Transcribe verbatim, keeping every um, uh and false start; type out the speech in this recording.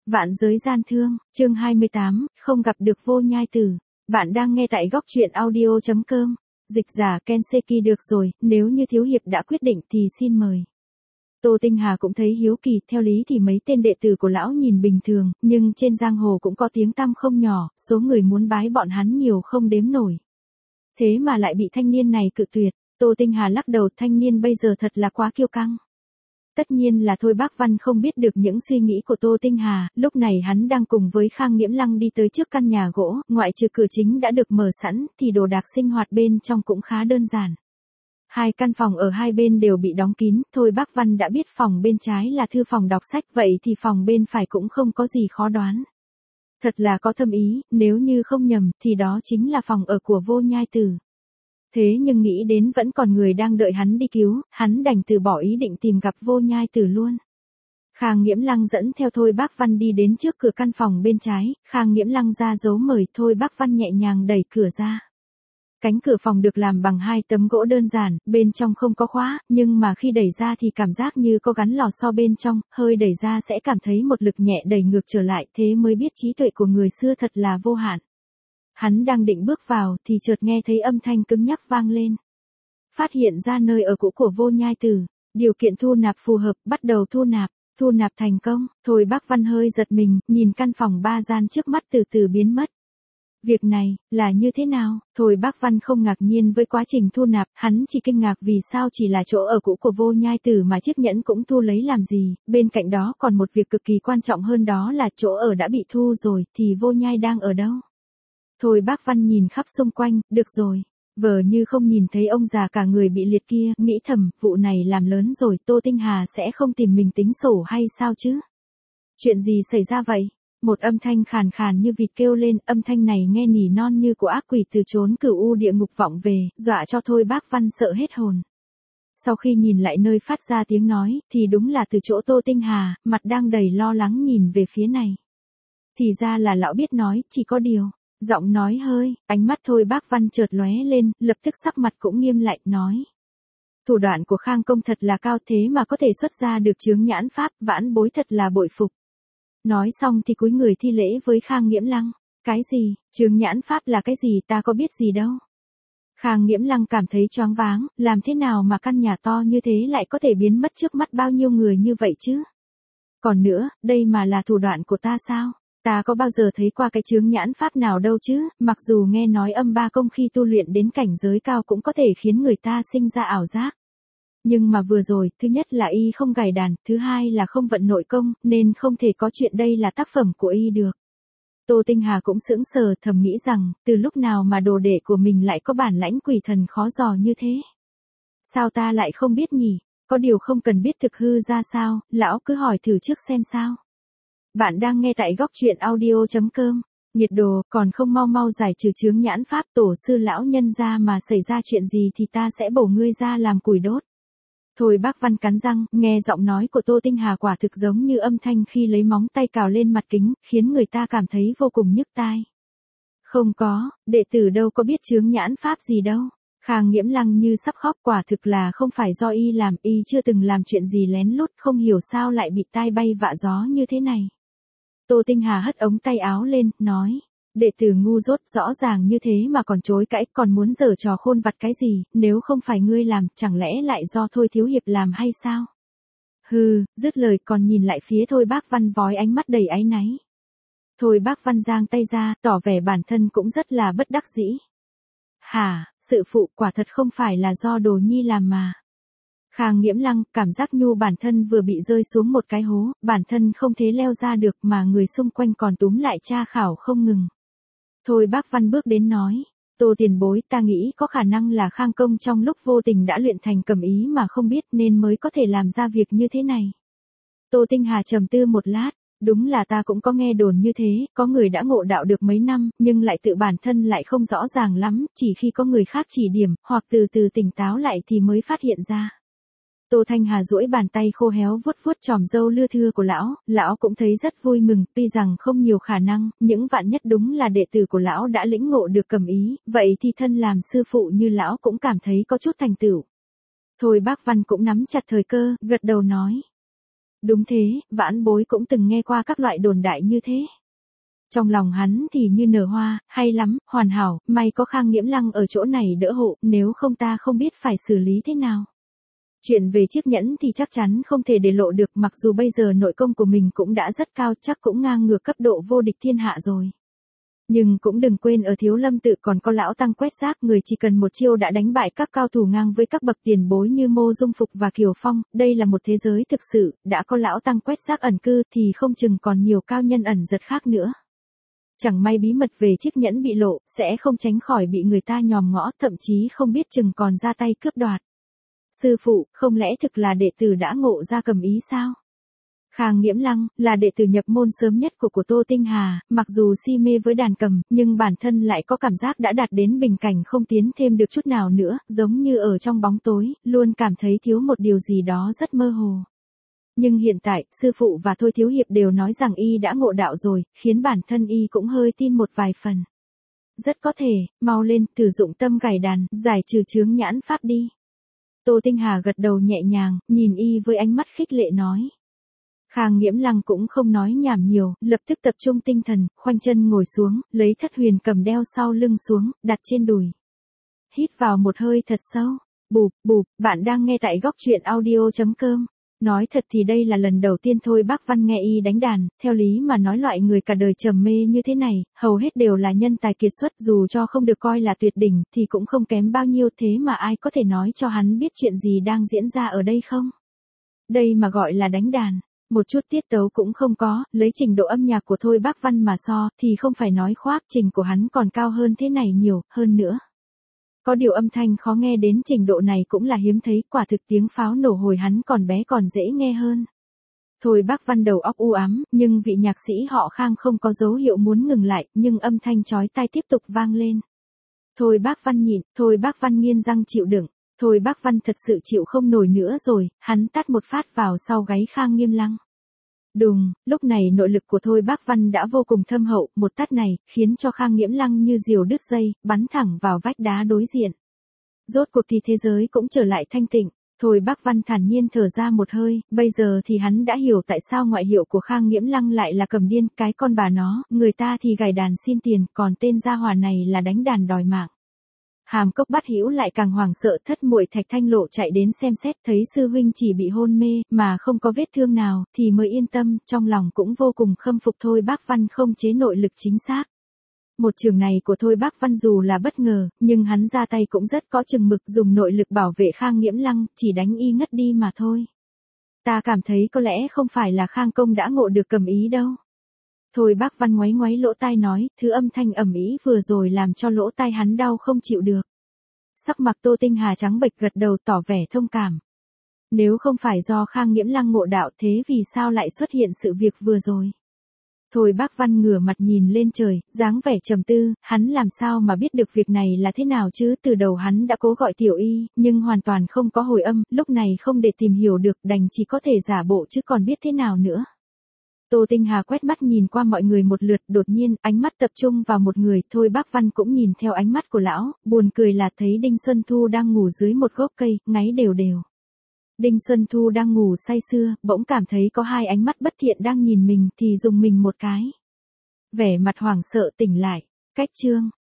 Vạn giới gian thương, chương hai mươi tám, không gặp được Vô Nhai Tử. Bạn đang nghe tại góc truyện audio chấm com. Dịch giả Kenseki được rồi, nếu như thiếu hiệp đã quyết định thì xin mời. Tô Tinh Hà cũng thấy hiếu kỳ, theo lý thì mấy tên đệ tử của lão nhìn bình thường, nhưng trên giang hồ cũng có tiếng tăm không nhỏ, số người muốn bái bọn hắn nhiều không đếm nổi. Thế mà lại bị thanh niên này cự tuyệt, Tô Tinh Hà lắc đầu, thanh niên bây giờ thật là quá kiêu căng. Tất nhiên là Thôi Bác Văn không biết được những suy nghĩ của Tô Tinh Hà, lúc này hắn đang cùng với Khang Nghiễm Lăng đi tới trước căn nhà gỗ, ngoại trừ cửa chính đã được mở sẵn, thì đồ đạc sinh hoạt bên trong cũng khá đơn giản. Hai căn phòng ở hai bên đều bị đóng kín, Thôi Bác Văn đã biết phòng bên trái là thư phòng đọc sách, vậy thì phòng bên phải cũng không có gì khó đoán. Thật là có thâm ý, nếu như không nhầm, thì đó chính là phòng ở của Vô Nhai Tử. Thế nhưng nghĩ đến vẫn còn người đang đợi hắn đi cứu, hắn đành từ bỏ ý định tìm gặp Vô Nhai Tử luôn. Khang Nghiễm Lăng dẫn theo Thôi Bác Văn đi đến trước cửa căn phòng bên trái, Khang Nghiễm Lăng ra dấu mời, Thôi Bác Văn nhẹ nhàng đẩy cửa ra. Cánh cửa phòng được làm bằng hai tấm gỗ đơn giản, bên trong không có khóa, nhưng mà khi đẩy ra thì cảm giác như có gắn lò xo bên trong, hơi đẩy ra sẽ cảm thấy một lực nhẹ đẩy ngược trở lại, thế mới biết trí tuệ của người xưa thật là vô hạn. Hắn đang định bước vào thì chợt nghe thấy âm thanh cứng nhắc vang lên. Phát hiện ra nơi ở cũ của Vô Nhai Tử, điều kiện thu nạp phù hợp, bắt đầu thu nạp, thu nạp thành công, Thôi Bác Văn hơi giật mình, nhìn căn phòng ba gian trước mắt từ từ biến mất. Việc này, là như thế nào? Thôi Bác Văn không ngạc nhiên với quá trình thu nạp, hắn chỉ kinh ngạc vì sao chỉ là chỗ ở cũ của Vô Nhai Tử mà chiếc nhẫn cũng thu lấy làm gì, bên cạnh đó còn một việc cực kỳ quan trọng hơn, đó là chỗ ở đã bị thu rồi, thì Vô Nhai đang ở đâu? Thôi Bác Văn nhìn khắp xung quanh, được rồi, vờ như không nhìn thấy ông già cả người bị liệt kia, nghĩ thầm, vụ này làm lớn rồi, Tô Tinh Hà sẽ không tìm mình tính sổ hay sao chứ? Chuyện gì xảy ra vậy? Một âm thanh khàn khàn như vịt kêu lên, âm thanh này nghe nỉ non như của ác quỷ từ chốn cửu u địa ngục vọng về, dọa cho Thôi Bác Văn sợ hết hồn. Sau khi nhìn lại nơi phát ra tiếng nói, thì đúng là từ chỗ Tô Tinh Hà, mặt đang đầy lo lắng nhìn về phía này. Thì ra là lão biết nói, chỉ có điều. Giọng nói hơi, ánh mắt Thôi Bác Văn chợt lóe lên, lập tức sắc mặt cũng nghiêm lại, nói. Thủ đoạn của Khang công thật là cao, thế mà có thể xuất ra được chướng nhãn pháp, vãn bối thật là bội phục. Nói xong thì cúi người thi lễ với Khang Nghiễm Lăng. Cái gì, chướng nhãn pháp là cái gì, ta có biết gì đâu. Khang Nghiễm Lăng cảm thấy choáng váng, làm thế nào mà căn nhà to như thế lại có thể biến mất trước mắt bao nhiêu người như vậy chứ? Còn nữa, đây mà là thủ đoạn của ta sao? Ta có bao giờ thấy qua cái chướng nhãn pháp nào đâu chứ, mặc dù nghe nói âm ba công khi tu luyện đến cảnh giới cao cũng có thể khiến người ta sinh ra ảo giác. Nhưng mà vừa rồi, thứ nhất là y không gài đàn, thứ hai là không vận nội công, nên không thể có chuyện đây là tác phẩm của y được. Tô Tinh Hà cũng sững sờ, thầm nghĩ rằng, từ lúc nào mà đồ đệ của mình lại có bản lãnh quỷ thần khó dò như thế? Sao ta lại không biết nhỉ? Có điều không cần biết thực hư ra sao, lão cứ hỏi thử trước xem sao. Bạn đang nghe tại góc truyện audio chấm com. Nhiệt đồ, còn không mau mau giải trừ chướng nhãn pháp, tổ sư lão nhân ra mà xảy ra chuyện gì thì ta sẽ bổ ngươi ra làm củi đốt. Thôi Bác Văn cắn răng, nghe giọng nói của Tô Tinh Hà quả thực giống như âm thanh khi lấy móng tay cào lên mặt kính, khiến người ta cảm thấy vô cùng nhức tai. Không có, đệ tử đâu có biết chướng nhãn pháp gì đâu. Khang Nghiễm Lăng như sắp khóc, quả thực là không phải do y làm, y chưa từng làm chuyện gì lén lút, không hiểu sao lại bị tai bay vạ gió như thế này. Tô Tinh Hà hất ống tay áo lên, nói, đệ tử ngu dốt, rõ ràng như thế mà còn chối cãi, còn muốn giở trò khôn vặt cái gì, nếu không phải ngươi làm, chẳng lẽ lại do Thôi thiếu hiệp làm hay sao? Hừ, dứt lời còn nhìn lại phía Thôi Bác Văn vói ánh mắt đầy áy náy. Thôi Bác Văn giang tay ra, tỏ vẻ bản thân cũng rất là bất đắc dĩ. Hả, sự phụ, quả thật không phải là do Đồ Nhi làm mà. Khang Nghiễm Lăng, cảm giác nhu bản thân vừa bị rơi xuống một cái hố, bản thân không thể leo ra được mà người xung quanh còn túm lại tra khảo không ngừng. Thôi Bác Văn bước đến nói, Tô tiền bối, ta nghĩ có khả năng là Khang công trong lúc vô tình đã luyện thành cầm ý mà không biết nên mới có thể làm ra việc như thế này. Tô Tinh Hà trầm tư một lát, đúng là ta cũng có nghe đồn như thế, có người đã ngộ đạo được mấy năm, nhưng lại tự bản thân lại không rõ ràng lắm, chỉ khi có người khác chỉ điểm, hoặc từ từ tỉnh táo lại thì mới phát hiện ra. Tô Thanh Hà duỗi bàn tay khô héo vuốt vuốt chòm râu lưa thưa của lão, lão cũng thấy rất vui mừng, tuy rằng không nhiều khả năng, những vạn nhất đúng là đệ tử của lão đã lĩnh ngộ được cầm ý, vậy thì thân làm sư phụ như lão cũng cảm thấy có chút thành tựu. Thôi Bác Văn cũng nắm chặt thời cơ, gật đầu nói. Đúng thế, vãn bối cũng từng nghe qua các loại đồn đại như thế. Trong lòng hắn thì như nở hoa, hay lắm, hoàn hảo, may có Khang Nghiễm Lăng ở chỗ này đỡ hộ, nếu không ta không biết phải xử lý thế nào. Chuyện về chiếc nhẫn thì chắc chắn không thể để lộ được, mặc dù bây giờ nội công của mình cũng đã rất cao, chắc cũng ngang ngược cấp độ vô địch thiên hạ rồi. Nhưng cũng đừng quên ở Thiếu Lâm tự còn có lão tăng quét rác, người chỉ cần một chiêu đã đánh bại các cao thủ ngang với các bậc tiền bối như Mộ Dung Phục và Kiều Phong, đây là một thế giới thực sự, đã có lão tăng quét rác ẩn cư thì không chừng còn nhiều cao nhân ẩn giật khác nữa. Chẳng may bí mật về chiếc nhẫn bị lộ, sẽ không tránh khỏi bị người ta nhòm ngõ, thậm chí không biết chừng còn ra tay cướp đoạt. Sư phụ, không lẽ thực là đệ tử đã ngộ ra cầm ý sao? Khang Nghiễm Lăng, là đệ tử nhập môn sớm nhất của của Tô Tinh Hà, mặc dù si mê với đàn cầm, nhưng bản thân lại có cảm giác đã đạt đến bình cảnh không tiến thêm được chút nào nữa, giống như ở trong bóng tối, luôn cảm thấy thiếu một điều gì đó rất mơ hồ. Nhưng hiện tại, sư phụ và Thôi Thiếu Hiệp đều nói rằng y đã ngộ đạo rồi, khiến bản thân y cũng hơi tin một vài phần. Rất có thể, mau lên, thử dụng tâm gảy đàn, giải trừ chướng nhãn pháp đi. Tô Tinh Hà gật đầu nhẹ nhàng, nhìn y với ánh mắt khích lệ nói. Khang Nghiễm Lăng cũng không nói nhảm nhiều, lập tức tập trung tinh thần, khoanh chân ngồi xuống, lấy thất huyền cầm đeo sau lưng xuống, đặt trên đùi. Hít vào một hơi thật sâu. Bụp, bụp, bạn đang nghe tại góc truyện audio chấm com. Nói thật thì đây là lần đầu tiên Thôi Bác Văn nghe y đánh đàn, theo lý mà nói loại người cả đời trầm mê như thế này, hầu hết đều là nhân tài kiệt xuất, dù cho không được coi là tuyệt đỉnh thì cũng không kém bao nhiêu, thế mà ai có thể nói cho hắn biết chuyện gì đang diễn ra ở đây không? Đây mà gọi là đánh đàn, một chút tiết tấu cũng không có, lấy trình độ âm nhạc của Thôi Bác Văn mà so thì không phải nói khoác, trình của hắn còn cao hơn thế này nhiều, hơn nữa. Có điều âm thanh khó nghe đến trình độ này cũng là hiếm thấy, quả thực tiếng pháo nổ hồi hắn còn bé còn dễ nghe hơn. Thôi Bác Văn đầu óc u ám, nhưng vị nhạc sĩ họ Khang không có dấu hiệu muốn ngừng lại, nhưng âm thanh chói tai tiếp tục vang lên. Thôi Bác Văn nhịn, Thôi Bác Văn nghiến răng chịu đựng, Thôi Bác Văn thật sự chịu không nổi nữa rồi, hắn tát một phát vào sau gáy Khang Nghiễm Lăng. Đùng, lúc này nội lực của Thôi Bác Văn đã vô cùng thâm hậu, một tát này, khiến cho Khang Nghiễm Lăng như diều đứt dây, bắn thẳng vào vách đá đối diện. Rốt cuộc thì thế giới cũng trở lại thanh tịnh, Thôi Bác Văn thản nhiên thở ra một hơi, bây giờ thì hắn đã hiểu tại sao ngoại hiệu của Khang Nghiễm Lăng lại là cầm điên, cái con bà nó, người ta thì gảy đàn xin tiền, còn tên gia hỏa này là đánh đàn đòi mạng. Hàm Cốc Bát Hữu lại càng hoảng sợ, thất muội Thạch Thanh Lộ chạy đến xem xét, thấy sư huynh chỉ bị hôn mê, mà không có vết thương nào, thì mới yên tâm, trong lòng cũng vô cùng khâm phục Thôi Bác Văn không chế nội lực chính xác. Một trường này của Thôi Bác Văn dù là bất ngờ, nhưng hắn ra tay cũng rất có chừng mực, dùng nội lực bảo vệ Khang Nghiễm Lăng, chỉ đánh y ngất đi mà thôi. Ta cảm thấy có lẽ không phải là Khang công đã ngộ được cầm ý đâu. Thôi Bác Văn ngoáy ngoáy lỗ tai nói, thứ âm thanh ầm ĩ vừa rồi làm cho lỗ tai hắn đau không chịu được. Sắc mặt Tô Tinh Hà trắng bệch, gật đầu tỏ vẻ thông cảm. Nếu không phải do Khang Nghiễm Lăng ngộ đạo, thế vì sao lại xuất hiện sự việc vừa rồi? Thôi Bác Văn ngửa mặt nhìn lên trời, dáng vẻ trầm tư, hắn làm sao mà biết được việc này là thế nào chứ, từ đầu hắn đã cố gọi tiểu y, nhưng hoàn toàn không có hồi âm, lúc này không để tìm hiểu được, đành chỉ có thể giả bộ chứ còn biết thế nào nữa. Tô Tinh Hà quét mắt nhìn qua mọi người một lượt, đột nhiên, ánh mắt tập trung vào một người, Thôi Bác Văn cũng nhìn theo ánh mắt của lão, buồn cười là thấy Đinh Xuân Thu đang ngủ dưới một gốc cây, ngáy đều đều. Đinh Xuân Thu đang ngủ say sưa, bỗng cảm thấy có hai ánh mắt bất thiện đang nhìn mình thì dùng mình một cái. Vẻ mặt hoảng sợ tỉnh lại, cách chương.